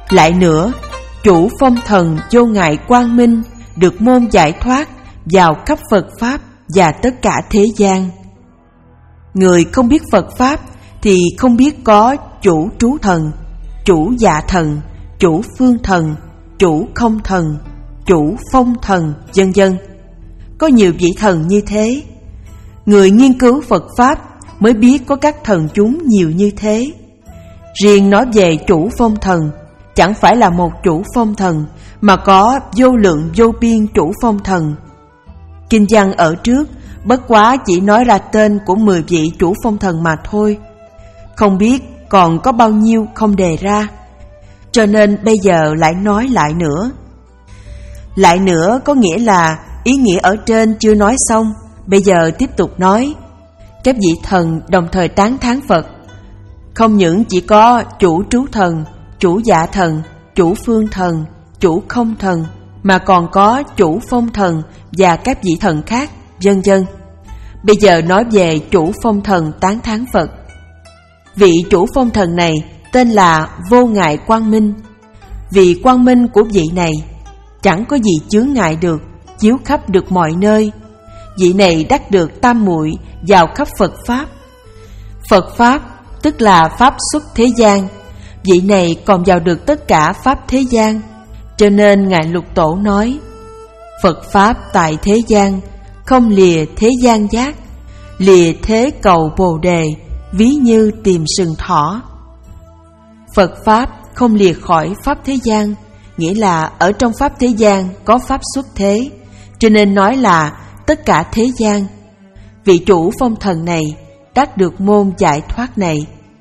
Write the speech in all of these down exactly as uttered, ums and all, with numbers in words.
Lại nữa, chủ phong thần vô ngại quang minh được môn giải thoát vào khắp Phật Pháp và tất cả thế gian. Người không biết Phật Pháp thì không biết có chủ trú thần, chủ dạ thần, chủ phương thần, chủ không thần, chủ phong thần, vân vân. Có nhiều vị thần như thế. Người nghiên cứu Phật Pháp mới biết có các thần chúng nhiều như thế. Riêng nói về chủ phong thần, chẳng phải là một chủ phong thần, mà có vô lượng vô biên chủ phong thần. Kinh văn ở trước bất quá chỉ nói ra tên của mười vị chủ phong thần mà thôi, không biết còn có bao nhiêu không đề ra, cho nên bây giờ lại nói lại nữa. Lại nữa có nghĩa là ý nghĩa ở trên chưa nói xong, bây giờ tiếp tục nói. Các vị thần đồng thời tán thán Phật. Không những chỉ có chủ trú thần, chủ dạ thần, chủ phương thần, chủ không thần, mà còn có chủ phong thần và các vị thần khác, vân vân. Bây giờ nói về chủ phong thần tán thán Phật. Vị chủ phong thần này tên là Vô Ngại Quang Minh. Vì quang minh của vị này chẳng có gì chướng ngại được, chiếu khắp được mọi nơi. Vị này đắc được tam muội vào khắp Phật Pháp. Phật Pháp tức là Pháp xuất thế gian. Vị này còn vào được tất cả Pháp thế gian. Cho nên Ngài Lục Tổ nói: Phật Pháp tại thế gian, không lìa thế gian giác, lìa thế cầu Bồ Đề, ví như tìm sừng thỏ. Phật Pháp không lìa khỏi Pháp thế gian, nghĩa là ở trong Pháp thế gian có Pháp xuất thế, cho nên nói là tất cả thế gian. Vị chủ phong thần này đắc được môn giải thoát này.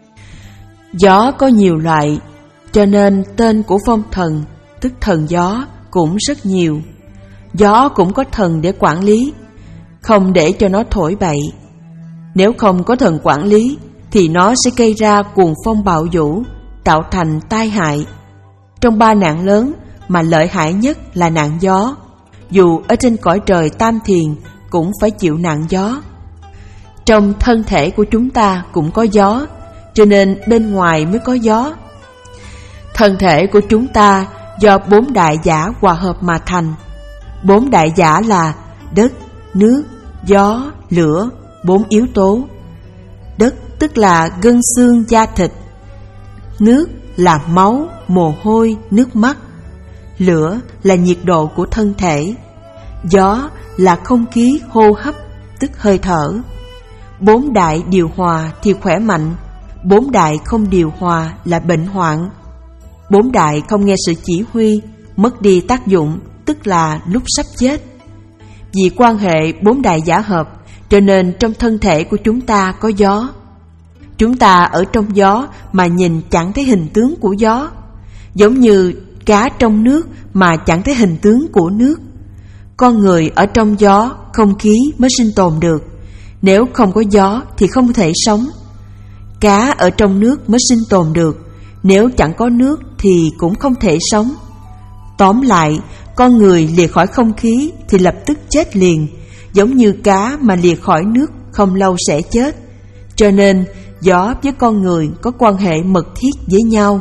Gió có nhiều loại, cho nên tên của phong thần, tức thần gió, cũng rất nhiều. Gió cũng có thần để quản lý, không để cho nó thổi bậy. Nếu không có thần quản lý thì nó sẽ gây ra cuồng phong bạo vũ, tạo thành tai hại. Trong ba nạn lớn mà lợi hại nhất là nạn gió. Dù ở trên cõi trời tam thiền cũng phải chịu nạn gió. Trong thân thể của chúng ta cũng có gió, cho nên bên ngoài mới có gió. Thân thể của chúng ta do bốn đại giả hòa hợp mà thành. Bốn đại giả là đất, nước, gió, lửa, bốn yếu tố. Đất tức là gân xương da thịt, nước là máu, mồ hôi, nước mắt, lửa là nhiệt độ của thân thể, gió là không khí hô hấp, tức hơi thở. Bốn đại điều hòa thì khỏe mạnh, bốn đại không điều hòa là bệnh hoạn. Bốn đại không nghe sự chỉ huy, mất đi tác dụng, tức là lúc sắp chết. Vì quan hệ bốn đại giả hợp, cho nên trong thân thể của chúng ta có gió. Chúng ta ở trong gió mà nhìn chẳng thấy hình tướng của gió, giống như cá trong nước mà chẳng thấy hình tướng của nước. Con người ở trong gió, không khí mới sinh tồn được. Nếu không có gió thì không thể sống. Cá ở trong nước mới sinh tồn được. Nếu chẳng có nước thì cũng không thể sống. Tóm lại, con người lìa khỏi không khí thì lập tức chết liền, giống như cá mà lìa khỏi nước không lâu sẽ chết. Cho nên gió với con người có quan hệ mật thiết với nhau.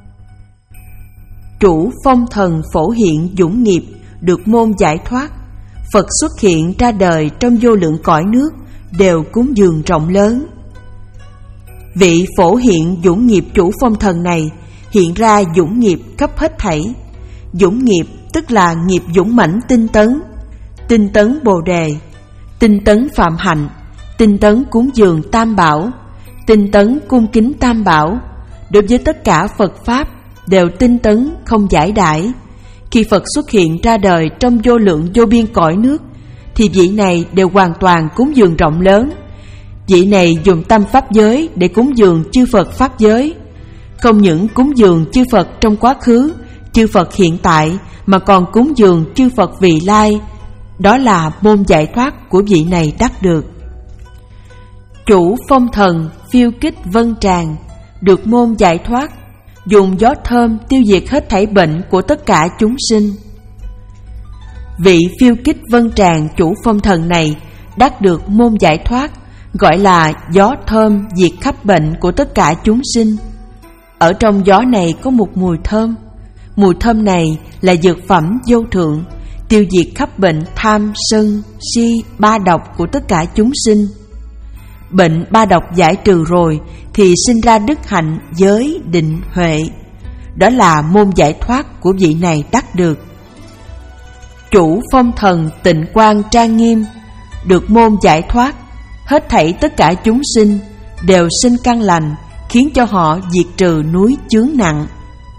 Chủ phong thần phổ hiện dũng nghiệp được môn giải thoát. Phật xuất hiện ra đời trong vô lượng cõi nước, đều cúng dường rộng lớn. Vị phổ hiện dũng nghiệp chủ phong thần này hiện ra dũng nghiệp khắp hết thảy. Dũng nghiệp tức là nghiệp dũng mãnh tinh tấn, tinh tấn Bồ Đề, tinh tấn phạm hạnh, tinh tấn cúng dường Tam Bảo, tinh tấn cung kính Tam Bảo. Đối với tất cả Phật Pháp đều tinh tấn không giải đãi. Khi Phật xuất hiện ra đời trong vô lượng vô biên cõi nước, thì vị này đều hoàn toàn cúng dường rộng lớn. Vị này dùng tâm Pháp giới để cúng dường chư Phật Pháp giới. Không những cúng dường chư Phật trong quá khứ, chư Phật hiện tại, mà còn cúng dường chư Phật vị lai. Đó là môn giải thoát của vị này đắc được. Chủ phong thần phiêu kích vân tràng được môn giải thoát, dùng gió thơm tiêu diệt hết thảy bệnh của tất cả chúng sinh. Vị phiêu kích vân tràng chủ phong thần này đắc được môn giải thoát, gọi là gió thơm diệt khắp bệnh của tất cả chúng sinh. Ở trong gió này có một mùi thơm, Mùi thơm này là dược phẩm vô thượng, tiêu diệt khắp bệnh tham, sân, si, ba độc của tất cả chúng sinh. Bệnh ba độc giải trừ rồi thì sinh ra đức hạnh, giới, định, huệ. Đó là môn giải thoát của vị này đắc được. Chủ phong thần tịnh quang trang nghiêm, được môn giải thoát, hết thảy tất cả chúng sinh đều sinh căn lành, khiến cho họ diệt trừ núi chướng nặng.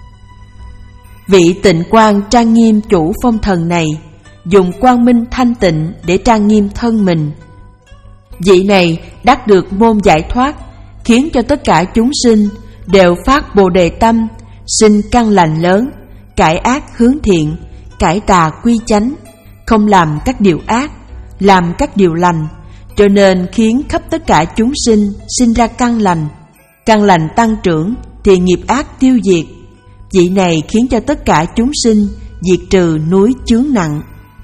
Vị tịnh quang trang nghiêm chủ phong thần này dùng quang minh thanh tịnh để trang nghiêm thân mình. Vị này đắc được môn giải thoát, khiến cho tất cả chúng sinh đều phát bồ đề tâm, sinh căn lành lớn, cải ác hướng thiện, cải tà quy chánh, không làm các điều ác, làm các điều lành, cho nên khiến khắp tất cả chúng sinh sinh ra căn lành. Căn lành tăng trưởng thì nghiệp ác tiêu diệt. Vị này khiến cho tất cả chúng sinh diệt trừ núi chướng nặng.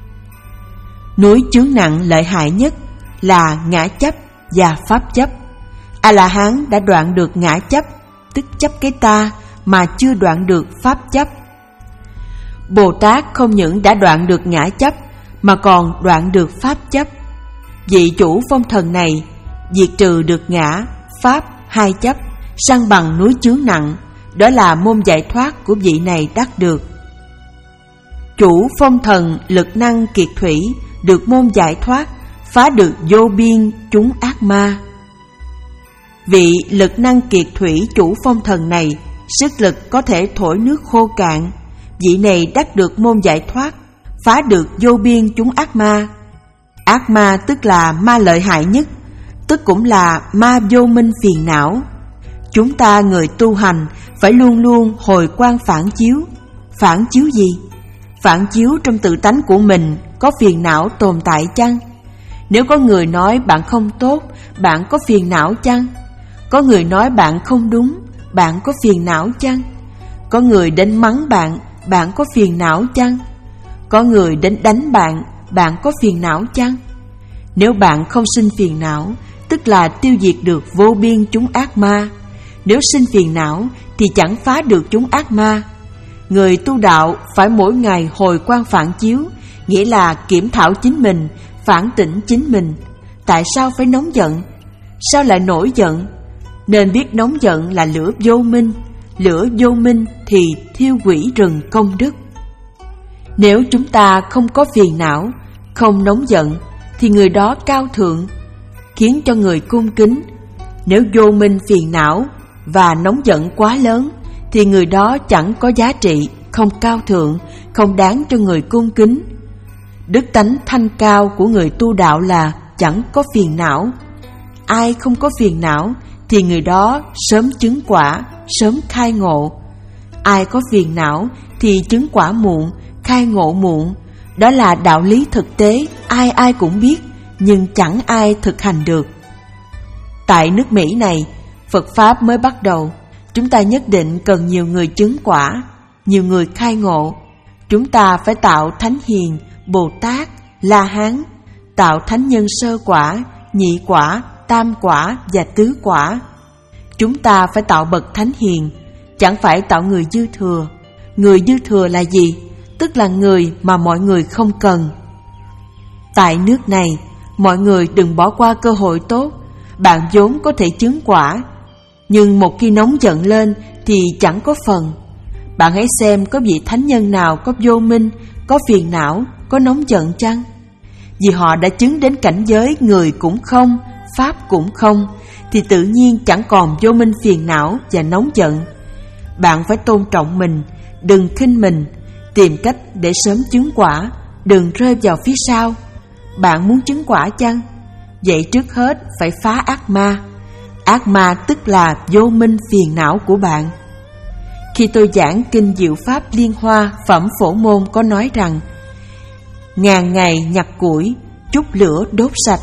Núi chướng nặng lợi hại nhất là ngã chấp và pháp chấp. A-la-hán đã đoạn được ngã chấp, tức chấp cái ta, mà chưa đoạn được pháp chấp. Bồ Tát không những đã đoạn được ngã chấp mà còn đoạn được pháp chấp. Vị chủ phong thần này diệt trừ được ngã, pháp, hai chấp, săn bằng núi chướng nặng. Đó là môn giải thoát của vị này đắc được. Chủ phong thần lực năng kiệt thủy, được môn giải thoát, phá được vô biên chúng ác ma. Vị lực năng kiệt thủy chủ phong thần này, sức lực có thể thổi nước khô cạn. Vị này đắc được môn giải thoát, phá được vô biên chúng ác ma. Ác ma tức là ma lợi hại nhất, tức cũng là ma vô minh phiền não. Chúng ta người tu hành phải luôn luôn hồi quang phản chiếu. Phản chiếu gì? Phản chiếu trong tự tánh của mình có phiền não tồn tại chăng? Nếu có người nói bạn không tốt, bạn có phiền não chăng? Có người nói bạn không đúng, bạn có phiền não chăng? Có người đến mắng bạn, bạn có phiền não chăng? Có người đến đánh bạn, bạn có phiền não chăng? Nếu bạn không sinh phiền não, tức là tiêu diệt được vô biên chúng ác ma. Nếu sinh phiền não thì chẳng phá được chúng ác ma. Người tu đạo phải mỗi ngày hồi quang phản chiếu, nghĩa là kiểm thảo chính mình, phản tỉnh chính mình. Tại sao phải nóng giận? Sao lại nổi giận? Nên biết nóng giận là lửa vô minh. Lửa vô minh thì thiêu hủy rừng công đức. Nếu chúng ta không có phiền não, không nóng giận, thì người đó cao thượng, khiến cho người cung kính. Nếu vô minh phiền não và nóng giận quá lớn, thì người đó chẳng có giá trị, không cao thượng, không đáng cho người cung kính. Đức tánh thanh cao của người tu đạo là chẳng có phiền não. Ai không có phiền não thì người đó sớm chứng quả, sớm khai ngộ. Ai có phiền não thì chứng quả muộn, khai ngộ muộn. Đó là đạo lý thực tế, ai ai cũng biết, nhưng chẳng ai thực hành được. Tại nước Mỹ này, Phật Pháp mới bắt đầu, chúng ta nhất định cần nhiều người chứng quả, nhiều người khai ngộ. Chúng ta phải tạo Thánh Hiền, Bồ Tát, La Hán, tạo Thánh Nhân sơ quả, nhị quả, tam quả và tứ quả. Chúng ta phải tạo bậc Thánh Hiền, chẳng phải tạo người dư thừa. Người dư thừa là gì? Tức là người mà mọi người không cần. Tại nước này, mọi người đừng bỏ qua cơ hội tốt. Bạn vốn có thể chứng quả, nhưng một khi nóng giận lên thì chẳng có phần. Bạn hãy xem có vị thánh nhân nào có vô minh, có phiền não, có nóng giận chăng? Vì họ đã chứng đến cảnh giới người cũng không, pháp cũng không, thì tự nhiên chẳng còn vô minh phiền não và nóng giận. Bạn phải tôn trọng mình, đừng khinh mình, tìm cách để sớm chứng quả, đừng rơi vào phía sau. Bạn muốn chứng quả chăng? Vậy trước hết phải phá ác ma. Ác ma tức là vô minh phiền não của bạn. Khi tôi giảng kinh Diệu Pháp Liên Hoa Phẩm Phổ Môn có nói rằng ngàn ngày nhặt củi, chút lửa đốt sạch.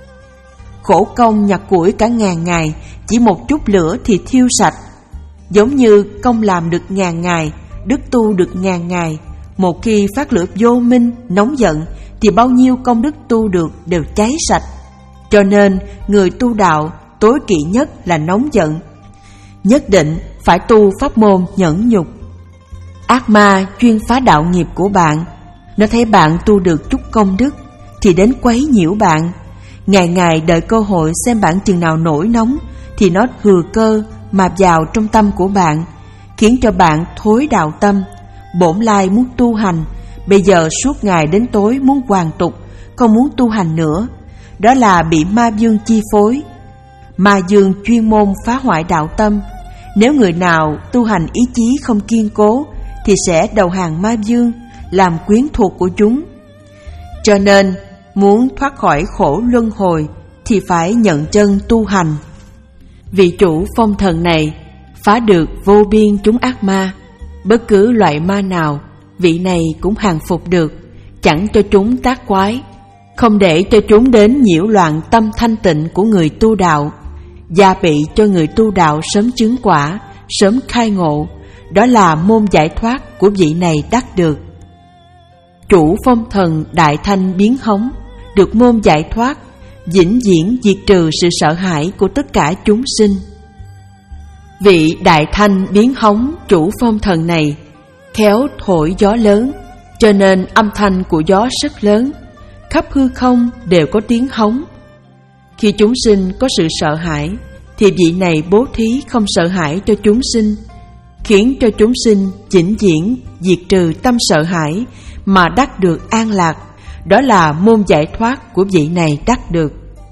Khổ công nhặt củi cả ngàn ngày, chỉ một chút lửa thì thiêu sạch. Giống như công làm được ngàn ngày, đức tu được ngàn ngày. Một khi phát lửa vô minh, nóng giận, thì bao nhiêu công đức tu được đều cháy sạch. Cho nên người tu đạo tối kỵ nhất là nóng giận. Nhất định phải tu pháp môn nhẫn nhục. Ác ma chuyên phá đạo nghiệp của bạn. Nó thấy bạn tu được chút công đức thì đến quấy nhiễu bạn. Ngày ngày đợi cơ hội xem bạn chừng nào nổi nóng thì nó thừa cơ mà vào trong tâm của bạn, khiến cho bạn thối đạo tâm. Bổn lai muốn tu hành, bây giờ suốt ngày đến tối muốn hoàn tục, không muốn tu hành nữa. Đó là bị ma dương chi phối. Ma dương chuyên môn phá hoại đạo tâm. Nếu người nào tu hành ý chí không kiên cố thì sẽ đầu hàng ma dương, làm quyến thuộc của chúng. Cho nên muốn thoát khỏi khổ luân hồi thì phải nhận chân tu hành. Vị chủ phong thần này phá được vô biên chúng ác ma. Bất cứ loại ma nào vị này cũng hàng phục được, chẳng cho chúng tác quái, không để cho chúng đến nhiễu loạn tâm thanh tịnh của người tu đạo, gia bị cho người tu đạo sớm chứng quả, sớm khai ngộ. Đó là môn giải thoát của vị này đắc được. Chủ phong thần đại thanh biến hống được môn giải thoát, vĩnh viễn diệt trừ sự sợ hãi của tất cả chúng sinh. Vị đại thanh biến hống chủ phong thần này khéo thổi gió lớn, cho nên âm thanh của gió rất lớn, khắp hư không đều có tiếng hống. Khi chúng sinh có sự sợ hãi thì vị này bố thí không sợ hãi cho chúng sinh, khiến cho chúng sinh vĩnh viễn diệt trừ tâm sợ hãi mà đắc được an lạc. Đó là môn giải thoát của vị này đắc được.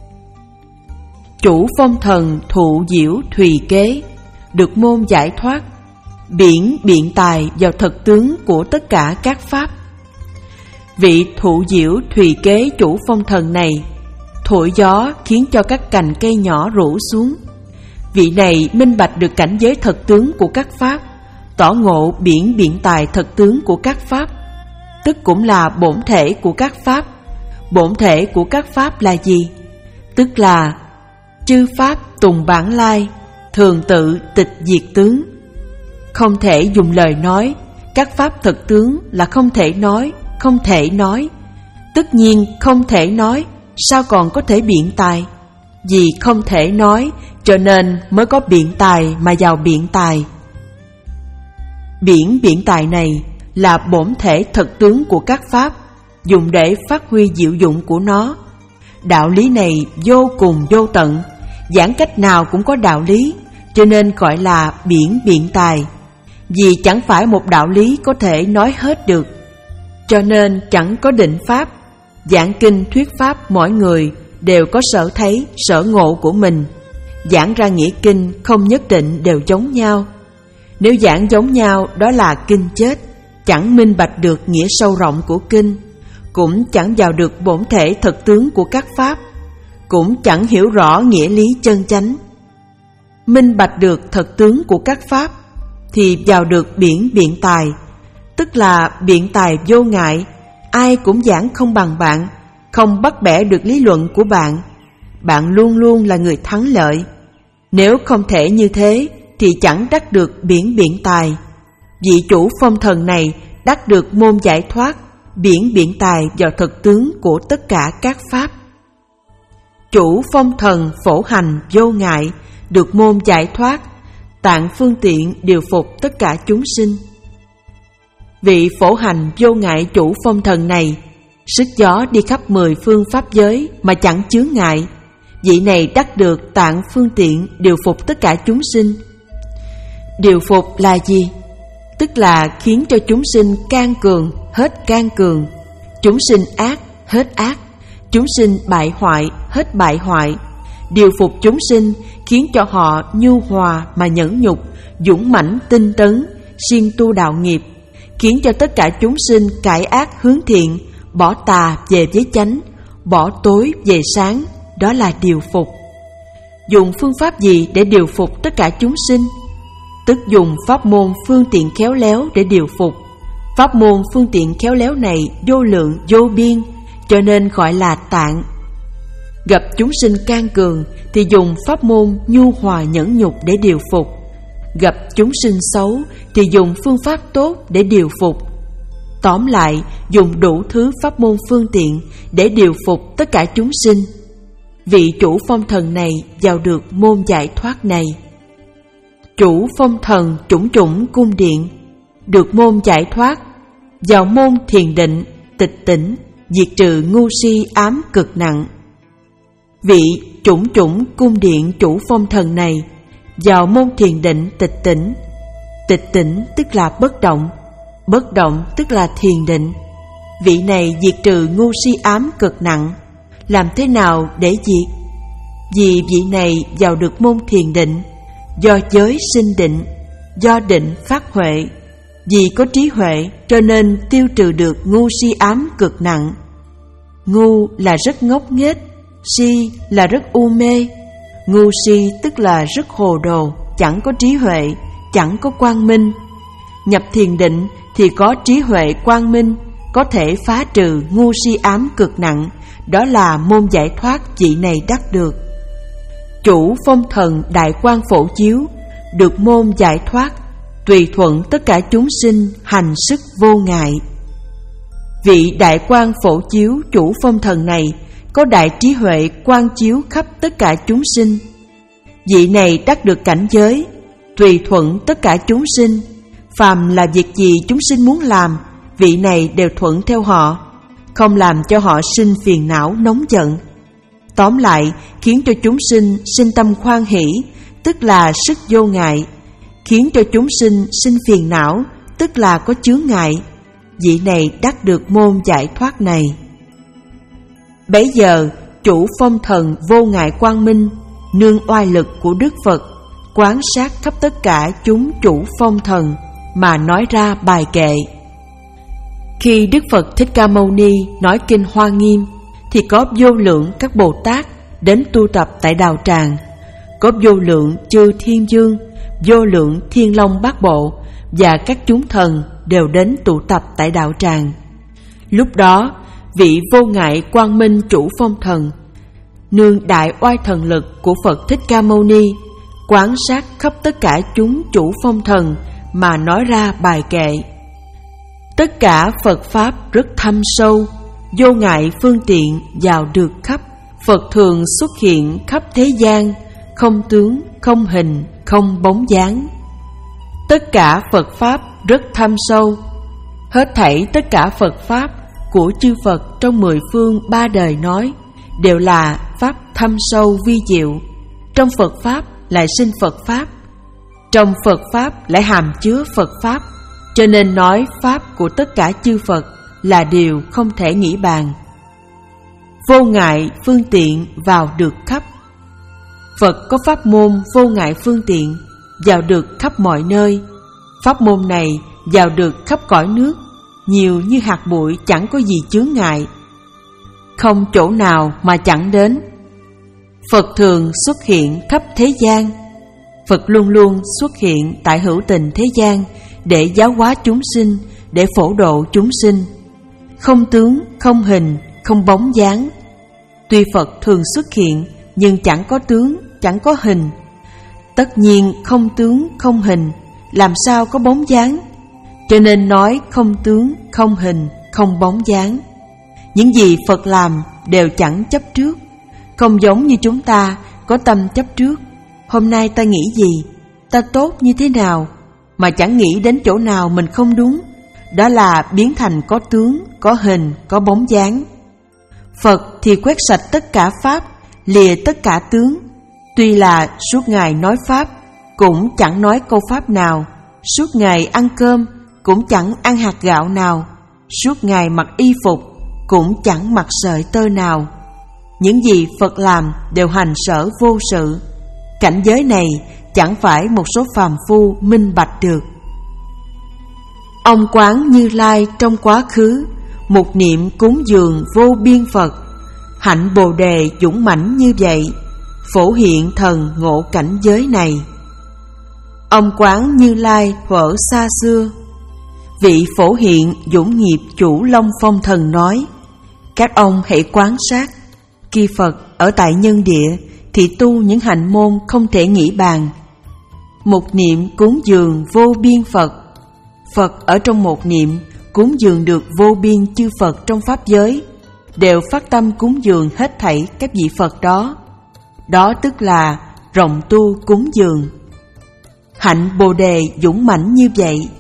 Chủ phong thần thụ diệu thùy kế được môn giải thoát, biển biện tài vào thật tướng của tất cả các pháp. Vị thụ diệu thùy kế chủ phong thần này thổi gió khiến cho các cành cây nhỏ rủ xuống. Vị này minh bạch được cảnh giới thật tướng của các pháp, tỏ ngộ biển biện tài thật tướng của các pháp, tức cũng là bổn thể của các pháp. Bổn thể của các pháp là gì? Tức là chư pháp tùng bản lai, thường tự tịch diệt tướng. Không thể dùng lời nói, các pháp thật tướng là không thể nói, không thể nói. Tất nhiên không thể nói, sao còn có thể biện tài? Vì không thể nói cho nên mới có biện tài mà vào biện tài. Biển biện tài này là bổn thể thật tướng của các pháp, dùng để phát huy diệu dụng của nó. Đạo lý này vô cùng vô tận, giảng cách nào cũng có đạo lý, cho nên gọi là biển biện tài. Vì chẳng phải một đạo lý có thể nói hết được, cho nên chẳng có định pháp. Giảng kinh thuyết pháp mỗi người đều có sở thấy, sở ngộ của mình. Giảng ra nghĩa kinh không nhất định đều giống nhau. Nếu giảng giống nhau đó là kinh chết, chẳng minh bạch được nghĩa sâu rộng của kinh, cũng chẳng vào được bổn thể thật tướng của các pháp, cũng chẳng hiểu rõ nghĩa lý chân chánh. Minh bạch được thật tướng của các pháp thì vào được biển biện tài, tức là biện tài vô ngại. Ai cũng giảng không bằng bạn, không bắt bẻ được lý luận của bạn. Bạn luôn luôn là người thắng lợi. Nếu không thể như thế thì chẳng đắc được biển biện tài. Vị chủ phong thần này đắc được môn giải thoát, biển biện tài vào thật tướng của tất cả các pháp. Chủ phong thần phổ hành vô ngại được môn giải thoát, tạng phương tiện điều phục tất cả chúng sinh. Vị phổ hành vô ngại chủ phong thần này sức gió đi khắp mười phương pháp giới mà chẳng chướng ngại. Vị này đắc được tạng phương tiện điều phục tất cả chúng sinh. Điều phục là gì? Tức là khiến cho chúng sinh can cường hết can cường, chúng sinh ác hết ác, chúng sinh bại hoại hết bại hoại. Điều phục chúng sinh khiến cho họ nhu hòa mà nhẫn nhục, dũng mãnh tinh tấn, siêng tu đạo nghiệp, khiến cho tất cả chúng sinh cải ác hướng thiện, bỏ tà về với chánh, bỏ tối về sáng. Đó là điều phục. Dùng phương pháp gì để điều phục tất cả chúng sinh? Tức dùng pháp môn phương tiện khéo léo để điều phục. Pháp môn phương tiện khéo léo này vô lượng vô biên, cho nên gọi là tạng. Gặp chúng sinh can cường thì dùng pháp môn nhu hòa nhẫn nhục để điều phục. Gặp chúng sinh xấu thì dùng phương pháp tốt để điều phục. Tóm lại, dùng đủ thứ pháp môn phương tiện để điều phục tất cả chúng sinh. Vị chủ phong thần này vào được môn giải thoát này. Chủ phong thần chủng chủng cung điện được môn giải thoát. Vào môn thiền định, tịch tỉnh, diệt trừ ngu si ám cực nặng. Vị chủng chủng cung điện chủ phong thần này vào môn thiền định tịch tỉnh. Tịch tỉnh tức là bất động, bất động tức là thiền định. Vị này diệt trừ ngu si ám cực nặng. Làm thế nào để diệt? Vì vị này vào được môn thiền định, do giới sinh định, do định phát huệ. Vì có trí huệ cho nên tiêu trừ được ngu si ám cực nặng. Ngu là rất ngốc nghếch, si là rất u mê. Ngu si tức là rất hồ đồ, chẳng có trí huệ, chẳng có quang minh. Nhập thiền định thì có trí huệ quang minh, có thể phá trừ ngu si ám cực nặng. Đó là môn giải thoát vị này đắc được. Chủ phong thần đại quang phổ chiếu được môn giải thoát, tùy thuận tất cả chúng sinh hành sức vô ngại. Vị đại quang phổ chiếu chủ phong thần này có đại trí huệ quang chiếu khắp tất cả chúng sinh. Vị này đắc được cảnh giới, tùy thuận tất cả chúng sinh. Phàm là việc gì chúng sinh muốn làm, vị này đều thuận theo họ, không làm cho họ sinh phiền não nóng giận. Tóm lại, khiến cho chúng sinh sinh tâm khoan hỷ, tức là sức vô ngại. Khiến cho chúng sinh sinh phiền não, tức là có chướng ngại. Vị này đắc được môn giải thoát này. Bấy giờ, chủ phong thần vô ngại quang minh, nương oai lực của Đức Phật, quán sát khắp tất cả chúng chủ phong thần, mà nói ra bài kệ. Khi Đức Phật Thích Ca Mâu Ni nói kinh Hoa Nghiêm, thì có vô lượng các Bồ Tát đến tu tập tại đạo tràng. Có vô lượng chư thiên dương, vô lượng thiên long bát bộ và các chúng thần đều đến tụ tập tại đạo tràng. Lúc đó, vị vô ngại quang minh chủ phong thần, nương đại oai thần lực của Phật Thích Ca Mâu Ni, quán sát khắp tất cả chúng chủ phong thần mà nói ra bài kệ. Tất cả Phật Pháp rất thâm sâu, vô ngại phương tiện vào được khắp. Phật thường xuất hiện khắp thế gian, không tướng, không hình, không bóng dáng. Tất cả Phật Pháp rất thâm sâu. Hết thảy tất cả Phật Pháp của chư Phật trong mười phương ba đời nói đều là Pháp thâm sâu vi diệu. Trong Phật Pháp lại sinh Phật Pháp, trong Phật Pháp lại hàm chứa Phật Pháp. Cho nên nói Pháp của tất cả chư Phật là điều không thể nghĩ bàn. Vô ngại phương tiện vào được khắp. Phật có pháp môn vô ngại phương tiện, vào được khắp mọi nơi. Pháp môn này vào được khắp cõi nước, nhiều như hạt bụi chẳng có gì chướng ngại, không chỗ nào mà chẳng đến. Phật thường xuất hiện khắp thế gian. Phật luôn luôn xuất hiện tại hữu tình thế gian để giáo hóa chúng sinh, để phổ độ chúng sinh. Không tướng, không hình, không bóng dáng. Tuy Phật thường xuất hiện, nhưng chẳng có tướng, chẳng có hình. Tất nhiên không tướng, không hình, làm sao có bóng dáng? Cho nên nói không tướng, không hình, không bóng dáng. Những gì Phật làm đều chẳng chấp trước, không giống như chúng ta có tâm chấp trước. Hôm nay ta nghĩ gì, ta tốt như thế nào, mà chẳng nghĩ đến chỗ nào mình không đúng. Đó là biến thành có tướng, có hình, có bóng dáng. Phật thì quét sạch tất cả Pháp, lìa tất cả tướng. Tuy là suốt ngày nói Pháp, cũng chẳng nói câu Pháp nào. Suốt ngày ăn cơm, cũng chẳng ăn hạt gạo nào. Suốt ngày mặc y phục, cũng chẳng mặc sợi tơ nào. Những gì Phật làm đều hành sở vô sự. Cảnh giới này chẳng phải một số phàm phu minh bạch được. Ông quán Như Lai trong quá khứ, một niệm cúng dường vô biên Phật. Hạnh Bồ Đề dũng mãnh như vậy, phổ hiện thần ngộ cảnh giới này. Ông quán Như Lai thuở xa xưa, vị phổ hiện dũng nghiệp chủ Long Phong Thần nói: các ông hãy quán sát, khi Phật ở tại nhân địa thì tu những hạnh môn không thể nghĩ bàn. Một niệm cúng dường vô biên Phật. Phật ở trong một niệm cúng dường được vô biên chư Phật trong pháp giới, đều phát tâm cúng dường hết thảy các vị Phật đó. Đó tức là rộng tu cúng dường. Hạnh Bồ Đề dũng mãnh như vậy,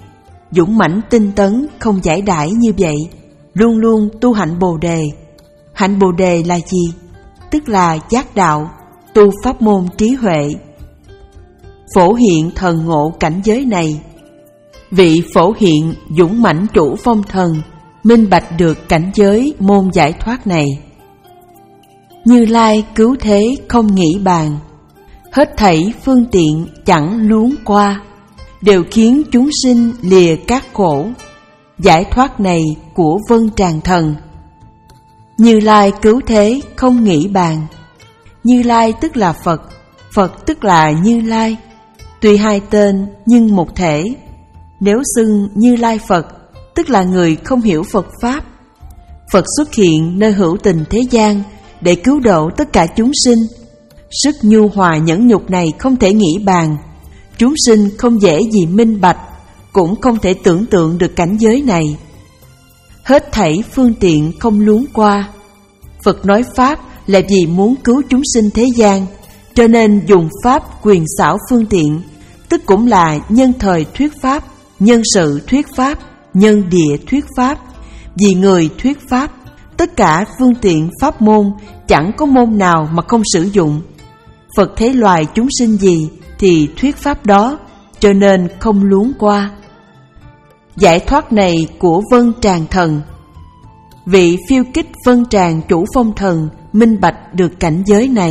dũng mãnh tinh tấn, không giải đãi như vậy, luôn luôn tu hạnh Bồ Đề. Hạnh Bồ Đề là gì? Tức là giác đạo, tu pháp môn trí huệ. Phổ hiện thần ngộ cảnh giới này. Vị phổ hiện dũng mãnh chủ phong thần, minh bạch được cảnh giới môn giải thoát này. Như Lai cứu thế không nghĩ bàn, hết thảy phương tiện chẳng luống qua, đều khiến chúng sinh lìa các khổ. Giải thoát này của Vân Tràng Thần. Như Lai cứu thế không nghĩ bàn. Như Lai tức là Phật, Phật tức là Như Lai. Tuy hai tên nhưng một thể. Nếu xưng Như Lai Phật, tức là người không hiểu Phật Pháp. Phật xuất hiện nơi hữu tình thế gian để cứu độ tất cả chúng sinh. Sức nhu hòa nhẫn nhục này không thể nghĩ bàn. Chúng sinh không dễ gì minh bạch, cũng không thể tưởng tượng được cảnh giới này. Hết thảy phương tiện không luống qua. Phật nói Pháp là vì muốn cứu chúng sinh thế gian, cho nên dùng Pháp quyền xảo phương tiện, tức cũng là nhân thời thuyết Pháp, nhân sự thuyết Pháp, nhân địa thuyết Pháp, vì người thuyết Pháp. Tất cả phương tiện pháp môn, chẳng có môn nào mà không sử dụng. Phật thấy loài chúng sinh gì thì thuyết Pháp đó, cho nên không luống qua. Giải thoát này của Vân Tràng Thần. Vị phiêu kích Vân Tràng chủ phong thần minh bạch được cảnh giới này.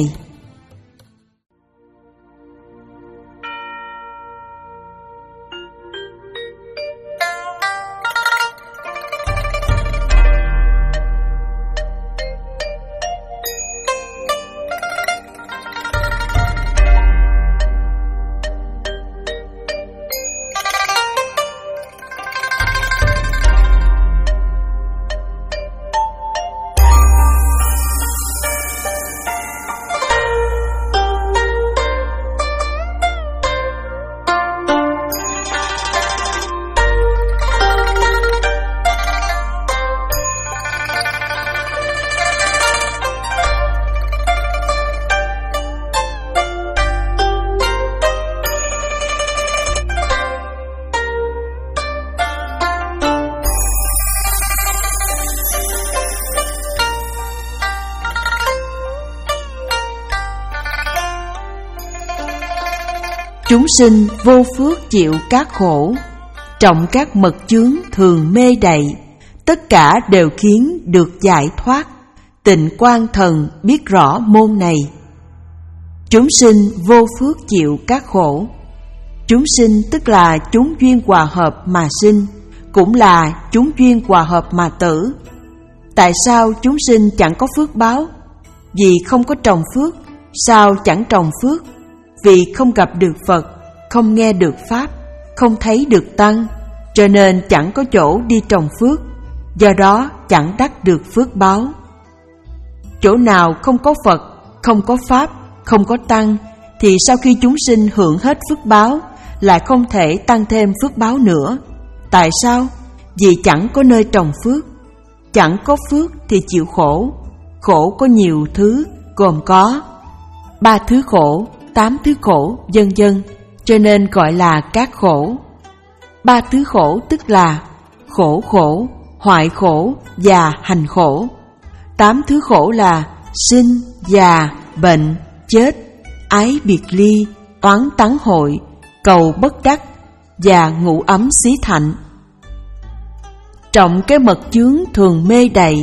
Chúng sinh vô phước chịu các khổ, trọng các mật chướng thường mê đậy, tất cả đều khiến được giải thoát. Tịnh Quang Thần biết rõ môn này. Chúng sinh vô phước chịu các khổ. Chúng sinh tức là chúng duyên hòa hợp mà sinh, cũng là chúng duyên hòa hợp mà tử. Tại sao chúng sinh chẳng có phước báo? Vì không có trồng phước. Sao chẳng trồng phước? Vì không gặp được Phật, không nghe được Pháp, không thấy được Tăng, cho nên chẳng có chỗ đi trồng phước, do đó chẳng đắc được phước báo. Chỗ nào không có Phật, không có Pháp, không có Tăng, thì sau khi chúng sinh hưởng hết phước báo, lại không thể tăng thêm phước báo nữa. Tại sao? Vì chẳng có nơi trồng phước. Chẳng có phước thì chịu khổ. Khổ có nhiều thứ, gồm có ba thứ khổ, tám thứ khổ, vân vân, cho nên gọi là các khổ. Ba thứ khổ tức là khổ khổ, hoại khổ và hành khổ. Tám thứ khổ là sinh, già, bệnh, chết, ái biệt ly, oán tắng hội, cầu bất đắc và ngủ ấm xí thạnh. Trọng cái mật chướng thường mê đầy.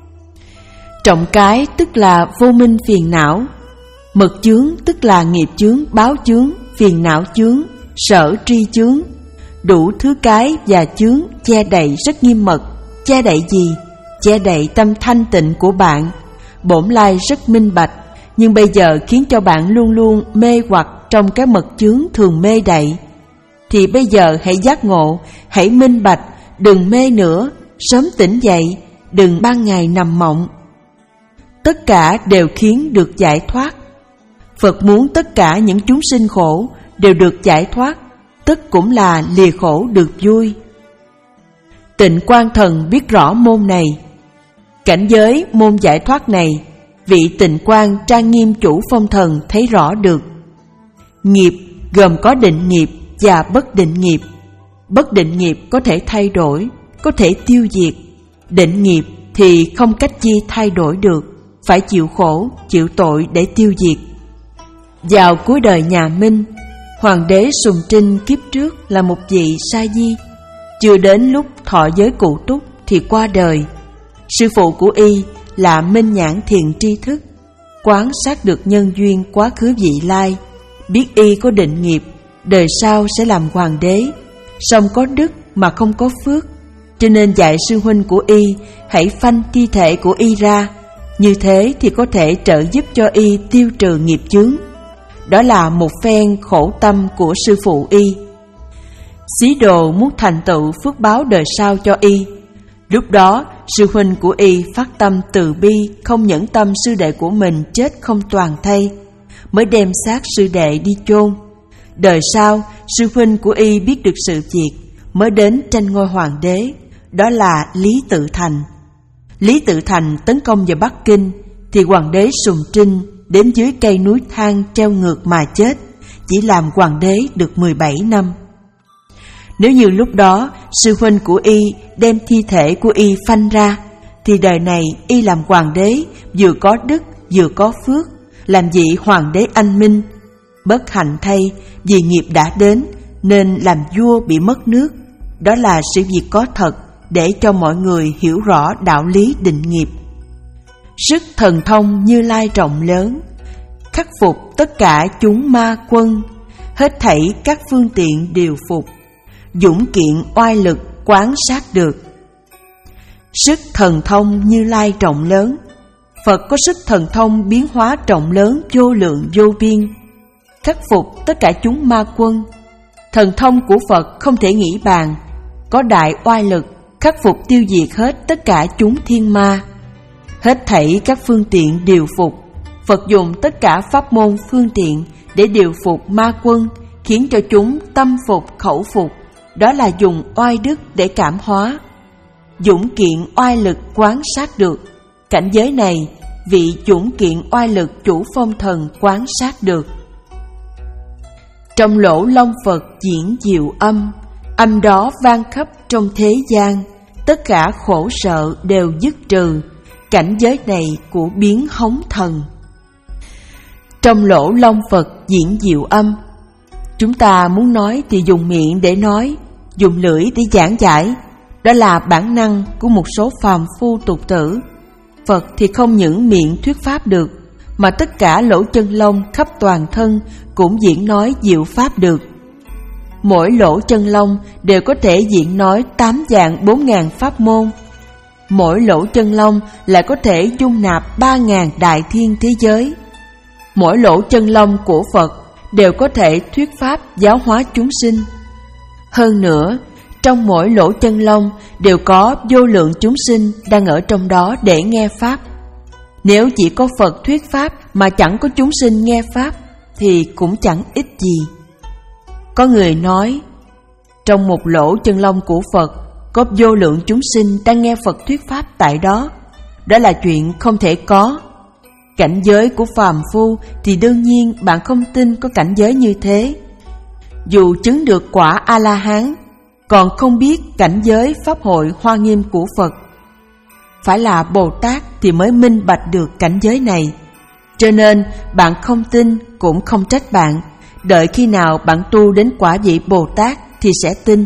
Trọng cái tức là vô minh phiền não. Mật chướng tức là nghiệp chướng, báo chướng, phiền não chướng, sở tri chướng. Đủ thứ cái và chướng che đậy rất nghiêm mật. Che đậy gì? Che đậy tâm thanh tịnh của bạn. Bổn lai rất minh bạch, nhưng bây giờ khiến cho bạn luôn luôn mê hoặc trong cái mật chướng thường mê đậy. Thì bây giờ hãy giác ngộ, hãy minh bạch, đừng mê nữa, sớm tỉnh dậy, đừng ban ngày nằm mộng. Tất cả đều khiến được giải thoát. Phật muốn tất cả những chúng sinh khổ đều được giải thoát, tức cũng là lìa khổ được vui. Tịnh Quang Thần biết rõ môn này. Cảnh giới môn giải thoát này, vị Tịnh Quang trang nghiêm chủ phong thần thấy rõ được. Nghiệp gồm có định nghiệp và bất định nghiệp. Bất định nghiệp có thể thay đổi, có thể tiêu diệt. Định nghiệp thì không cách chi thay đổi được, phải chịu khổ, chịu tội để tiêu diệt. Vào cuối đời nhà Minh, Hoàng đế Sùng Trinh kiếp trước là một vị sa di, chưa đến lúc thọ giới cụ túc thì qua đời. Sư phụ của y là Minh Nhãn Thiện tri thức, quán sát được nhân duyên quá khứ vị lai, biết y có định nghiệp, đời sau sẽ làm hoàng đế, song có đức mà không có phước, cho nên dạy sư huynh của y hãy phanh thi thể của y ra, như thế thì có thể trợ giúp cho y tiêu trừ nghiệp chướng. Đó là một phen khổ tâm của sư phụ y. Xí đồ muốn thành tựu phước báo đời sau cho y. Lúc đó sư huynh của y phát tâm từ bi, không nhẫn tâm sư đệ của mình chết không toàn thây, mới đem xác sư đệ đi chôn. Đời sau sư huynh của y biết được sự việc, mới đến tranh ngôi hoàng đế, đó là Lý Tự Thành. Lý Tự Thành tấn công vào Bắc Kinh, thì hoàng đế Sùng Trinh đến dưới cây núi thang treo ngược mà chết, chỉ làm hoàng đế được mười bảy năm. Nếu như lúc đó sư huynh của y đem thi thể của y phanh ra, thì đời này y làm hoàng đế vừa có đức vừa có phước, làm vị hoàng đế anh minh. Bất hạnh thay, vì nghiệp đã đến nên làm vua bị mất nước. Đó là sự việc có thật, để cho mọi người hiểu rõ đạo lý định nghiệp. Sức thần thông Như Lai rộng lớn, khắc phục tất cả chúng ma quân, hết thảy các phương tiện đều phục, dũng kiện oai lực quán sát được. Sức thần thông Như Lai rộng lớn. Phật có sức thần thông biến hóa rộng lớn vô lượng vô biên, khắc phục tất cả chúng ma quân. Thần thông của Phật không thể nghĩ bàn, có đại oai lực, khắc phục tiêu diệt hết tất cả chúng thiên ma. Hết thảy các phương tiện điều phục. Phật dùng tất cả pháp môn phương tiện để điều phục ma quân, khiến cho chúng tâm phục khẩu phục. Đó là dùng oai đức để cảm hóa. Dũng kiện oai lực quán sát được. Cảnh giới này, vị dũng kiện oai lực chủ phong thần quán sát được. Trong lỗ long Phật diễn diệu âm, âm đó vang khắp trong thế gian, tất cả khổ sợ đều dứt trừ. Cảnh giới này của biến hống thần. Trong lỗ long Phật diễn diệu âm, chúng ta muốn nói thì dùng miệng để nói, dùng lưỡi để giảng giải. Đó là bản năng của một số phàm phu tục tử. Phật thì không những miệng thuyết pháp được, mà tất cả lỗ chân lông khắp toàn thân cũng diễn nói diệu pháp được. Mỗi lỗ chân lông đều có thể diễn nói tám vạn bốn ngàn pháp môn. Mỗi lỗ chân lông lại có thể dung nạp ba ngàn đại thiên thế giới. Mỗi lỗ chân lông của Phật đều có thể thuyết pháp giáo hóa chúng sinh. Hơn nữa, trong mỗi lỗ chân lông đều có vô lượng chúng sinh đang ở trong đó để nghe pháp. Nếu chỉ có Phật thuyết pháp mà chẳng có chúng sinh nghe pháp thì cũng chẳng ích gì. Có người nói, trong một lỗ chân lông của Phật có vô lượng chúng sinh đang nghe Phật thuyết pháp tại đó. Đó là chuyện không thể có. Cảnh giới của phàm phu thì đương nhiên bạn không tin có cảnh giới như thế. Dù chứng được quả A-la-hán, còn không biết cảnh giới pháp hội hoa nghiêm của Phật. Phải là Bồ Tát thì mới minh bạch được cảnh giới này. Cho nên bạn không tin cũng không trách bạn. Đợi khi nào bạn tu đến quả vị Bồ Tát thì sẽ tin.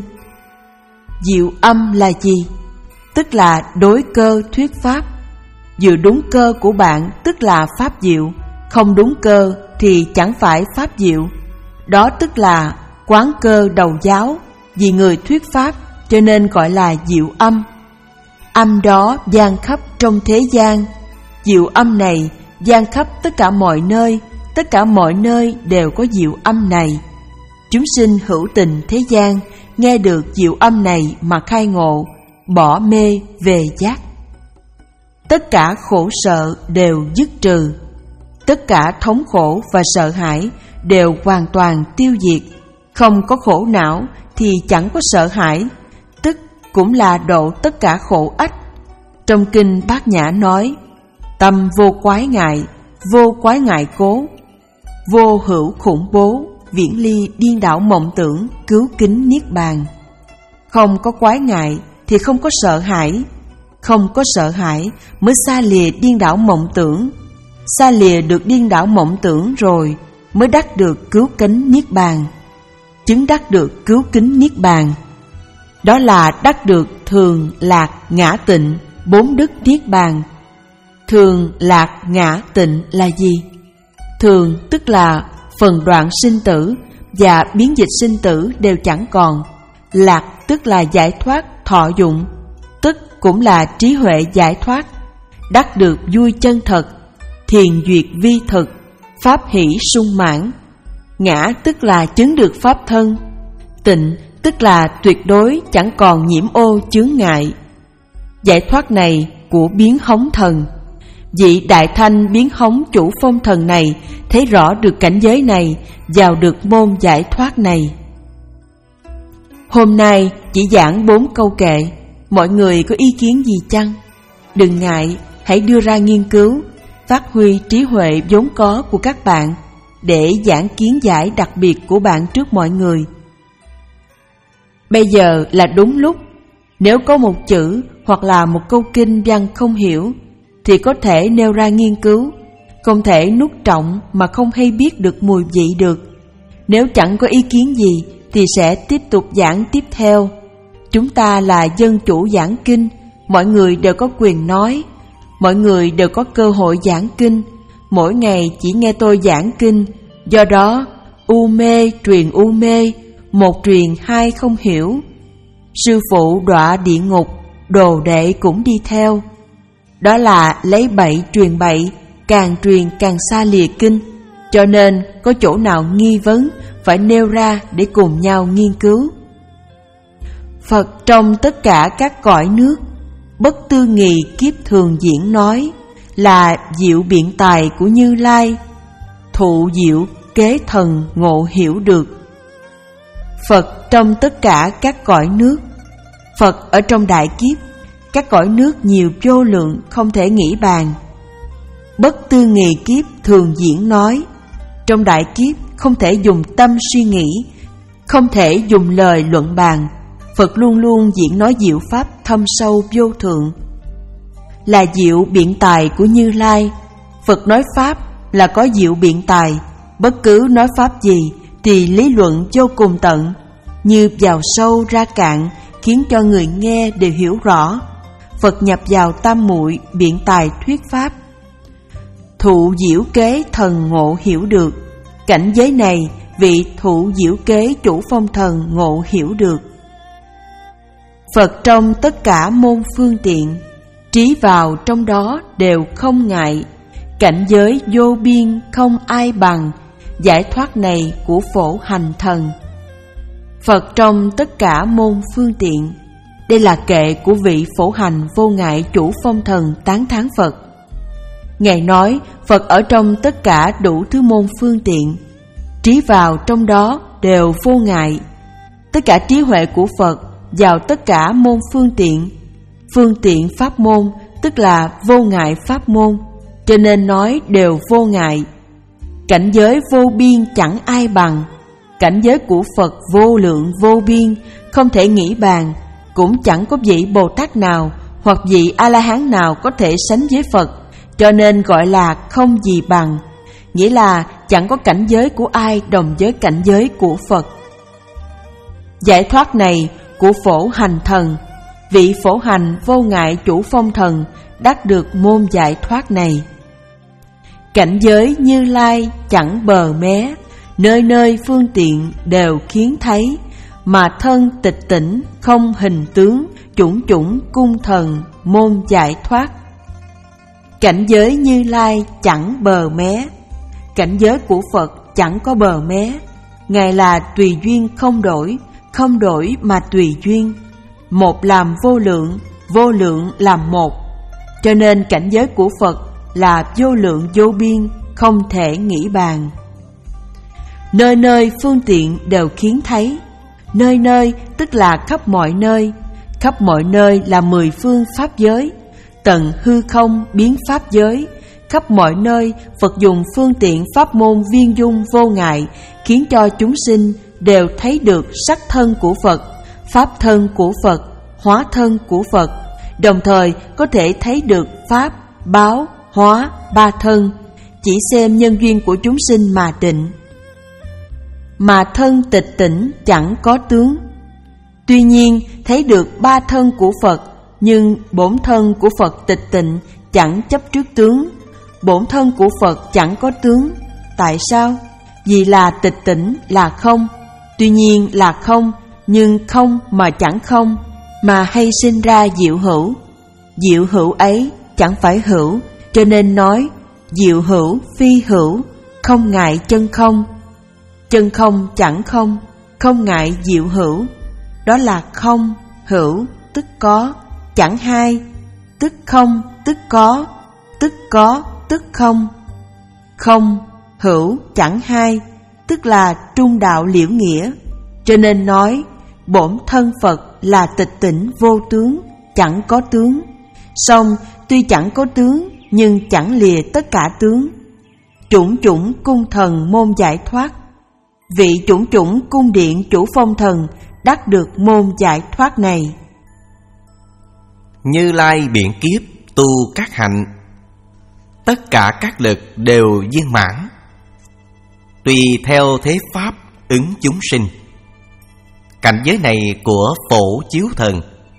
Diệu âm là gì? Tức là đối cơ thuyết pháp. Vừa đúng cơ của bạn tức là pháp diệu, không đúng cơ thì chẳng phải pháp diệu. Đó tức là quán cơ đầu giáo. Vì người thuyết pháp cho nên gọi là diệu âm. Âm đó vang khắp trong thế gian. Diệu âm này vang khắp tất cả mọi nơi. Tất cả mọi nơi đều có diệu âm này. Chúng sinh hữu tình thế gian nghe được diệu âm này mà khai ngộ, bỏ mê về giác. Tất cả khổ sợ đều dứt trừ. Tất cả thống khổ và sợ hãi đều hoàn toàn tiêu diệt. Không có khổ não thì chẳng có sợ hãi, tức cũng là độ tất cả khổ ách. Trong kinh Bát Nhã nói, tâm vô quái ngại, vô quái ngại cố, vô hữu khủng bố, viễn ly điên đảo mộng tưởng, cứu kính niết bàn. Không có quái ngại thì không có sợ hãi. Không có sợ hãi mới xa lìa điên đảo mộng tưởng. Xa lìa được điên đảo mộng tưởng rồi mới đắc được cứu cánh niết bàn. Chứng đắc được cứu kính niết bàn, đó là đắc được thường lạc ngã tịnh, bốn đức niết bàn. Thường lạc ngã tịnh là gì? Thường tức là phần đoạn sinh tử và biến dịch sinh tử đều chẳng còn. Lạc tức là giải thoát thọ dụng, tức cũng là trí huệ giải thoát. Đắc được vui chân thật, thiền duyệt vi thực, pháp hỷ sung mãn. Ngã tức là chứng được pháp thân. Tịnh tức là tuyệt đối chẳng còn nhiễm ô chướng ngại. Giải thoát này của biến hống thần. Vị đại thanh biến hống chủ phong thần này thấy rõ được cảnh giới này, vào được môn giải thoát này. Hôm nay chỉ giảng bốn câu kệ. Mọi người có ý kiến gì chăng? Đừng ngại, hãy đưa ra nghiên cứu, phát huy trí huệ vốn có của các bạn để giảng kiến giải đặc biệt của bạn trước mọi người. Bây giờ là đúng lúc. Nếu có một chữ hoặc là một câu kinh văn không hiểu thì có thể nêu ra nghiên cứu, không thể nuốt trọng mà không hay biết được mùi vị được. Nếu chẳng có ý kiến gì thì sẽ tiếp tục giảng tiếp theo. Chúng ta là dân chủ giảng kinh, mọi người đều có quyền nói, mọi người đều có cơ hội giảng kinh. Mỗi ngày chỉ nghe tôi giảng kinh, do đó u mê truyền u mê, một truyền hai không hiểu. Sư phụ đọa địa ngục, đồ đệ cũng đi theo. Đó là lấy bậy truyền bậy, càng truyền càng xa lìa kinh. Cho nên có chỗ nào nghi vấn phải nêu ra để cùng nhau nghiên cứu. Phật trong tất cả các cõi nước, bất tư nghì kiếp thường diễn nói, là diệu biện tài của Như Lai, thụ diệu kế thần ngộ hiểu được. Phật trong tất cả các cõi nước. Phật ở trong đại kiếp, các cõi nước nhiều vô lượng không thể nghĩ bàn. Bất tư nghì kiếp thường diễn nói, trong đại kiếp không thể dùng tâm suy nghĩ, không thể dùng lời luận bàn. Phật luôn luôn diễn nói diệu pháp thâm sâu vô thượng, là diệu biện tài của Như Lai. Phật nói pháp là có diệu biện tài, bất cứ nói pháp gì thì lý luận vô cùng tận, như vào sâu ra cạn, khiến cho người nghe đều hiểu rõ. Phật nhập vào tam muội biện tài thuyết pháp, thụ diệu kế thần ngộ hiểu được. Cảnh giới này vị thụ diệu kế chủ phong thần ngộ hiểu được. Phật trong tất cả môn phương tiện, trí vào trong đó đều không ngại. Cảnh giới vô biên không ai bằng, giải thoát này của phổ hành thần. Phật trong tất cả môn phương tiện. Đây là kệ của vị phổ hành vô ngại chủ phong thần tán thán Phật. Ngài nói Phật ở trong tất cả đủ thứ môn phương tiện, trí vào trong đó đều vô ngại. Tất cả trí huệ của Phật vào tất cả môn phương tiện. Phương tiện pháp môn tức là vô ngại pháp môn, cho nên nói đều vô ngại. Cảnh giới vô biên chẳng ai bằng. Cảnh giới của Phật vô lượng vô biên, không thể nghĩ bàn. Cũng chẳng có vị Bồ Tát nào hoặc vị A-la-hán nào có thể sánh với Phật, cho nên gọi là không gì bằng. Nghĩa là chẳng có cảnh giới của ai đồng với cảnh giới của Phật. Giải thoát này của phổ hành thần. Vị phổ hành vô ngại chủ phong thần đắc được môn giải thoát này. Cảnh giới Như Lai chẳng bờ mé, nơi nơi phương tiện đều khiến thấy, mà thân tịch tỉnh không hình tướng, chủng chủng cung thần môn giải thoát. Cảnh giới Như Lai chẳng bờ mé. Cảnh giới của Phật chẳng có bờ mé. Ngài là tùy duyên không đổi, không đổi mà tùy duyên. Một làm vô lượng, vô lượng làm một. Cho nên cảnh giới của Phật là vô lượng vô biên, không thể nghĩ bàn. Nơi nơi phương tiện đều khiến thấy. Nơi nơi tức là khắp mọi nơi. Khắp mọi nơi là mười phương pháp giới. Tận hư không biến pháp giới. Khắp mọi nơi Phật dùng phương tiện pháp môn viên dung vô ngại, khiến cho chúng sinh đều thấy được sắc thân của Phật. pháp thân của Phật, hóa thân của Phật, đồng thời có thể thấy được pháp, báo, hóa, ba thân, chỉ xem nhân duyên của chúng sinh mà định. Mà thân tịch tỉnh chẳng có tướng. Tuy nhiên thấy được ba thân của Phật, nhưng bổn thân của Phật tịch tịnh chẳng chấp trước tướng. Bổn thân của Phật chẳng có tướng. Tại sao? Vì là tịch tỉnh là không. Tuy nhiên là không, nhưng không mà chẳng không, mà hay sinh ra diệu hữu. Diệu hữu ấy chẳng phải hữu, cho nên nói diệu hữu phi hữu, không ngại chân không. Chân không chẳng không, không ngại diệu hữu. Đó là không, hữu, tức có, chẳng hai, tức không, tức có, tức có, tức không. Không, hữu, chẳng hai, tức là trung đạo liễu nghĩa. Cho nên nói bổn thân Phật là tịch tỉnh vô tướng, chẳng có tướng. Song tuy chẳng có tướng, nhưng chẳng lìa tất cả tướng. Chủng chủng cung thần môn giải thoát. Vị chủng chủng cung điện chủ phong thần đắc được môn giải thoát này. Như Lai biện kiếp tu các hạnh, tất cả các lực đều viên mãn. Tùy theo thế pháp ứng chúng sinh. Cảnh giới này của Phổ Chiếu Thần.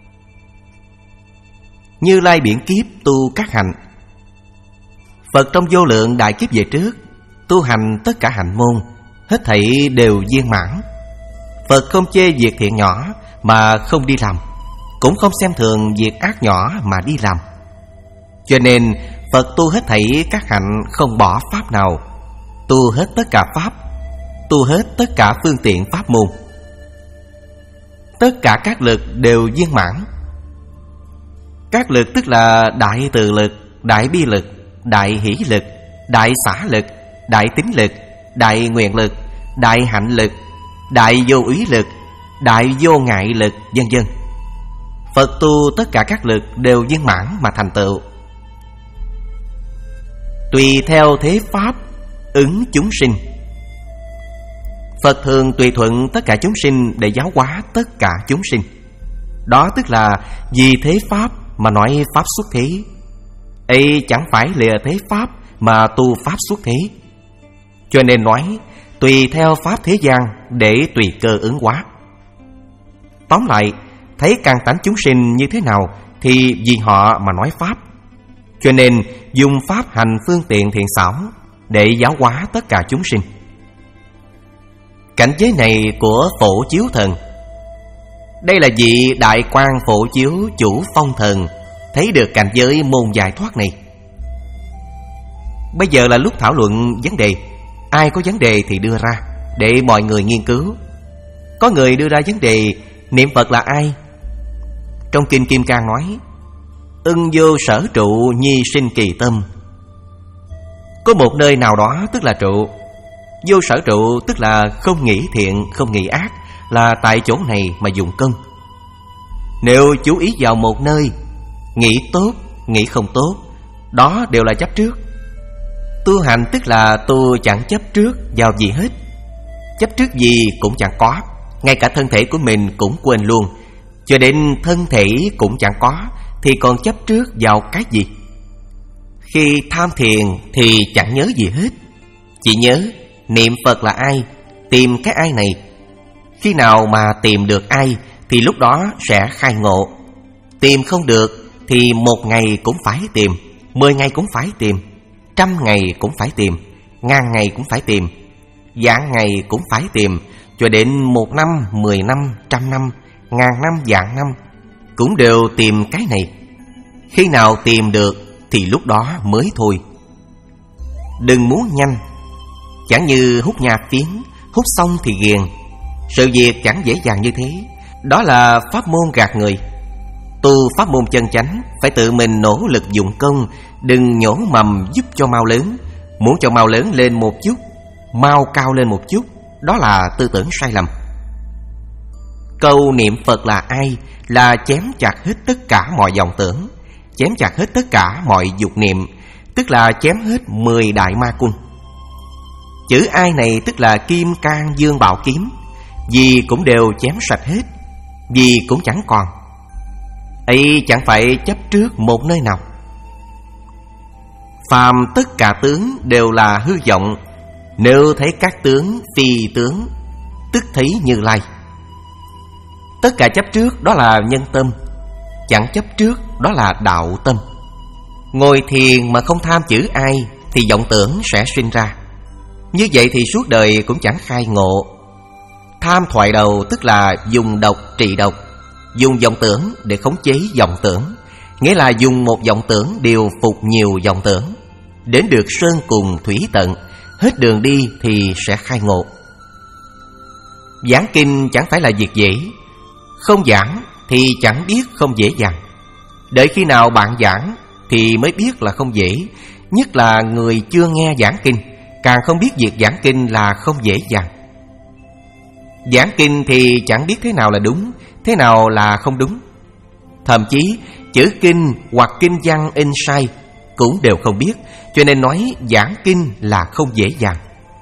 Như Lai biện kiếp tu các hạnh. Phật trong vô lượng đại kiếp về trước tu hành tất cả hạnh môn, hết thảy đều viên mãn. Phật không chê việc thiện nhỏ mà không đi làm, cũng không xem thường việc ác nhỏ mà đi làm. Cho nên Phật tu hết thảy các hạnh, không bỏ pháp nào, tu hết tất cả pháp, tu hết tất cả phương tiện pháp môn. Tất cả các lực đều viên mãn. Các lực tức là đại từ lực, đại bi lực, đại hỷ lực, đại xả lực, đại tín lực, đại nguyện lực, đại hạnh lực, đại vô úy lực, đại vô ngại lực, vân vân. Phật tu tất cả các lực đều viên mãn mà thành tựu. Tùy theo thế pháp ứng chúng sinh. Phật thường tùy thuận tất cả chúng sinh để giáo hóa tất cả chúng sinh. Đó tức là vì thế pháp mà nói pháp xuất thế. Ấy chẳng phải lìa thế pháp mà tu pháp xuất thế. Cho nên nói tùy theo pháp thế gian để tùy cơ ứng hóa. Tóm lại, thấy căn tánh chúng sinh như thế nào thì vì họ mà nói pháp. Cho nên dùng pháp hành phương tiện thiện xảo để giáo hóa tất cả chúng sinh. Cảnh giới này của Phổ Chiếu Thần. Đây là vị đại quan Phổ Chiếu chủ phong thần thấy được cảnh giới môn giải thoát này. Bây giờ là lúc thảo luận vấn đề. Ai có vấn đề thì đưa ra để mọi người nghiên cứu. Có người đưa ra vấn đề niệm Phật là ai? Trong Kinh Kim Cang nói ưng vô sở trụ nhi sinh kỳ tâm. Có một nơi nào đó tức là trụ. Vô sở trụ tức là không nghĩ thiện, không nghĩ ác, là tại chỗ này mà dùng công. Nếu chú ý vào một nơi, nghĩ tốt, nghĩ không tốt, đó đều là chấp trước. Tu hành tức là tu chẳng chấp trước vào gì hết. Chấp trước gì cũng chẳng có. Ngay cả thân thể của mình cũng quên luôn. Cho đến thân thể cũng chẳng có thì còn chấp trước vào cái gì? Khi tham thiền thì chẳng nhớ gì hết, chỉ nhớ niệm Phật là ai, tìm cái ai này. Khi nào mà tìm được ai thì lúc đó sẽ khai ngộ. Tìm không được thì một ngày cũng phải tìm, mười ngày cũng phải tìm, trăm ngày cũng phải tìm, ngàn ngày cũng phải tìm, vạn ngày cũng phải tìm, cho đến một năm, mười năm, trăm năm, ngàn năm, vạn năm cũng đều tìm cái này. Khi nào tìm được thì lúc đó mới thôi. Đừng muốn nhanh. Chẳng như hút nha phiến, hút xong thì ghiền. Sự việc chẳng dễ dàng như thế. Đó là pháp môn gạt người. Tu pháp môn chân chánh phải tự mình nỗ lực dụng công, đừng nhổ mầm giúp cho mau lớn. Muốn cho mau lớn lên một chút, mau cao lên một chút, đó là tư tưởng sai lầm. Câu niệm Phật là ai là chém chặt hết tất cả mọi vọng tưởng, chém chặt hết tất cả mọi dục niệm, tức là chém hết mười đại ma cung. Chữ ai này tức là Kim Cang Dương Bảo Kiếm, vì cũng đều chém sạch hết. vì cũng chẳng còn. ấy chẳng phải chấp trước một nơi nào. Phàm tất cả tướng đều là hư vọng, nếu thấy các tướng phi tướng, tức thấy Như Lai. Tất cả chấp trước đó là nhân tâm, chẳng chấp trước đó là đạo tâm. Ngồi thiền mà không tham chữ ai thì vọng tưởng sẽ sinh ra. Như vậy thì suốt đời cũng chẳng khai ngộ. Tham thoại đầu tức là dùng độc trị độc, dùng vọng tưởng để khống chế vọng tưởng, nghĩa là dùng một vọng tưởng điều phục nhiều vọng tưởng, đến được sơn cùng thủy tận, hết đường đi thì sẽ khai ngộ. Giảng kinh chẳng phải là việc dễ, không giảng thì chẳng biết không dễ dàng. Đợi khi nào bạn giảng thì mới biết là không dễ. Nhất là người chưa nghe giảng kinh, càng không biết việc giảng kinh là không dễ dàng. Giảng kinh thì chẳng biết thế nào là đúng, thế nào là không đúng. Thậm chí chữ kinh hoặc kinh văn in sai cũng đều không biết, cho nên nói giảng kinh là không dễ dàng.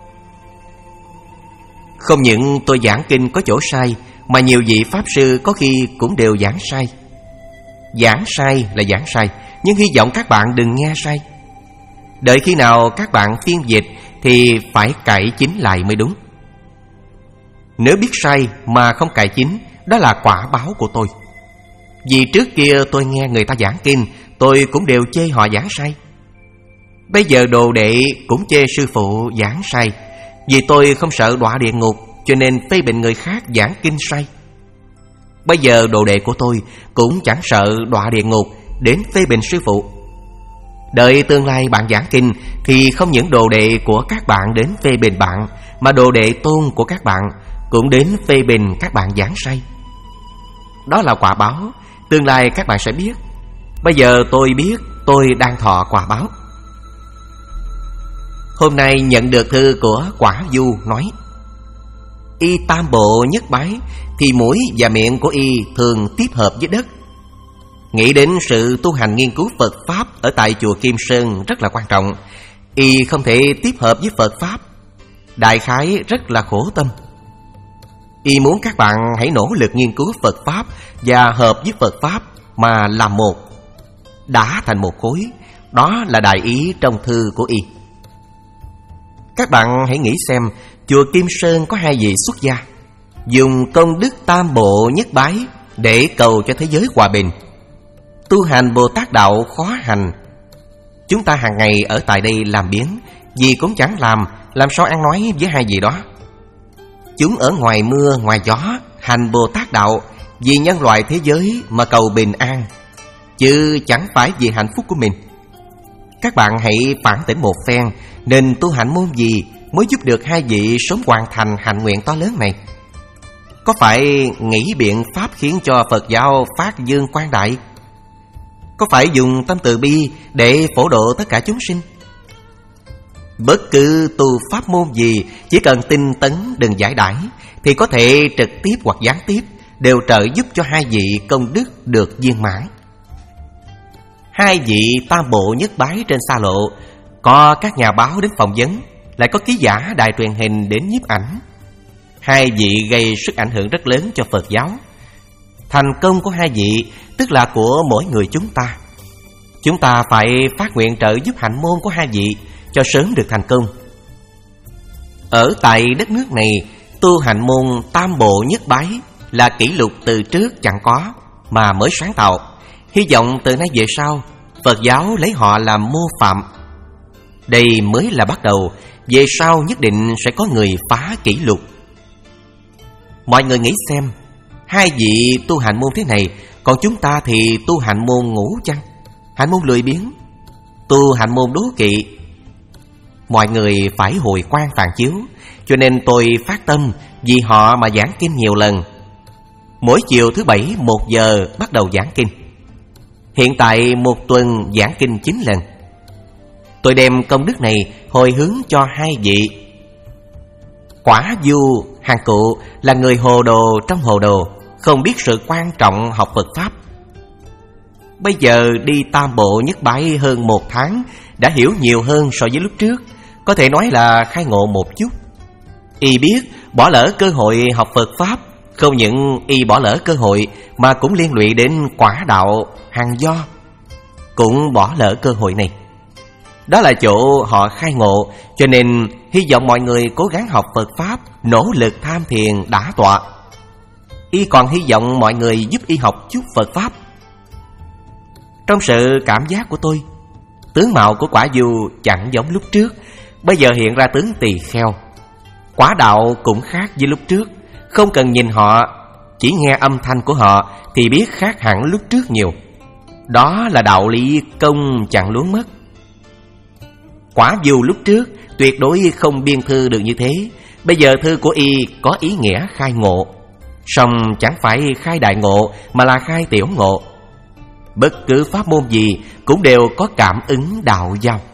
Không những tôi giảng kinh có chỗ sai, mà nhiều vị Pháp Sư có khi cũng đều giảng sai. Giảng sai là giảng sai, nhưng hy vọng các bạn đừng nghe sai. Đợi khi nào các bạn phiên dịch thì phải cải chính lại mới đúng. Nếu biết sai mà không cải chính, đó là quả báo của tôi. Vì trước kia tôi nghe người ta giảng kinh, tôi cũng đều chê họ giảng sai. Bây giờ đồ đệ cũng chê sư phụ giảng sai. Vì tôi không sợ đọa địa ngục, cho nên phê bình người khác giảng kinh sai. Bây giờ đồ đệ của tôi cũng chẳng sợ đọa địa ngục đến phê bình sư phụ. Đợi tương lai bạn giảng kinh thì không những đồ đệ của các bạn đến phê bình bạn, mà đồ đệ tôn của các bạn cũng đến phê bình các bạn giảng sai. Đó là quả báo, tương lai các bạn sẽ biết. Bây giờ tôi biết tôi đang thọ quả báo. Hôm nay nhận được thư của Quả Du nói: y tam bộ nhất bái thì mũi và miệng của y thường tiếp hợp với đất. Nghĩ đến sự tu hành nghiên cứu Phật Pháp ở tại chùa Kim Sơn rất là quan trọng. Y không thể tiếp hợp với Phật Pháp, đại khái rất là khổ tâm. Y muốn các bạn hãy nỗ lực nghiên cứu Phật Pháp và hợp với Phật Pháp mà làm một, đã thành một khối. Đó là đại ý trong thư của y. Các bạn hãy nghĩ xem, chùa Kim Sơn có hai vị xuất gia dùng công đức tam bộ nhất bái để cầu cho thế giới hòa bình. Tu hành Bồ Tát đạo khó hành. Chúng ta hàng ngày ở tại đây làm biếng, gì cũng chẳng làm, làm sao ăn nói với hai vị đó. Chúng ở ngoài mưa ngoài gió hành Bồ Tát đạo vì nhân loại thế giới mà cầu bình an, chứ chẳng phải vì hạnh phúc của mình. Các bạn hãy phản tỉnh một phen, nên tu hạnh môn gì mới giúp được hai vị sớm hoàn thành hạnh nguyện to lớn này? Có phải nghĩ biện pháp khiến cho Phật giáo phát dương quang đại? Có phải dùng tâm từ bi để phổ độ tất cả chúng sinh? Bất cứ tu pháp môn gì, chỉ cần tinh tấn đừng giải đãi, thì có thể trực tiếp hoặc gián tiếp đều trợ giúp cho hai vị công đức được viên mãn. Hai vị tam bộ nhất bái trên xa lộ, có các nhà báo đến phỏng vấn, lại có ký giả đài truyền hình đến nhiếp ảnh. Hai vị gây sức ảnh hưởng rất lớn cho Phật giáo. Thành công của hai vị tức là của mỗi người chúng ta. Chúng ta phải phát nguyện trợ giúp hạnh môn của hai vị cho sớm được thành công. Ở tại đất nước này, tu hạnh môn tam bộ nhất bái là kỷ lục từ trước chẳng có mà mới sáng tạo. Hy vọng từ nay về sau Phật giáo lấy họ làm mô phạm. Đây mới là bắt đầu, về sau nhất định sẽ có người phá kỷ lục. Mọi người nghĩ xem, hai vị tu hạnh môn thế này, còn chúng ta thì tu hạnh môn ngủ chăng? Hạnh môn lười biếng, tu hạnh môn đố kỵ. Mọi người phải hồi quang phản chiếu, cho nên tôi phát tâm vì họ mà giảng kinh nhiều lần. Mỗi chiều thứ bảy một giờ bắt đầu giảng kinh. Hiện tại một tuần giảng kinh chín lần. Tôi đem công đức này hồi hướng cho hai vị. Quả Du hàng cụ là người hồ đồ trong hồ đồ, không biết sự quan trọng học Phật Pháp. Bây giờ đi tam bộ nhất bái hơn một tháng, đã hiểu nhiều hơn so với lúc trước, có thể nói là khai ngộ một chút. Y biết bỏ lỡ cơ hội học Phật Pháp Không những y bỏ lỡ cơ hội mà cũng liên lụy đến quả đạo hằng do, cũng bỏ lỡ cơ hội này. Đó là chỗ họ khai ngộ, cho nên hy vọng mọi người cố gắng học Phật Pháp, nỗ lực tham thiền đả tọa. Y còn hy vọng mọi người giúp y học chút Phật Pháp. Trong sự cảm giác của tôi, tướng mạo của Quả Du chẳng giống lúc trước, bây giờ hiện ra tướng tỳ kheo. Quả đạo cũng khác với lúc trước, không cần nhìn họ, chỉ nghe âm thanh của họ thì biết khác hẳn lúc trước nhiều. Đó là đạo lý công chẳng luống mất. Quả Du lúc trước tuyệt đối không biên thư được như thế, bây giờ thư của y có ý nghĩa khai ngộ, song chẳng phải khai đại ngộ mà là khai tiểu ngộ. Bất cứ pháp môn gì cũng đều có cảm ứng đạo giao.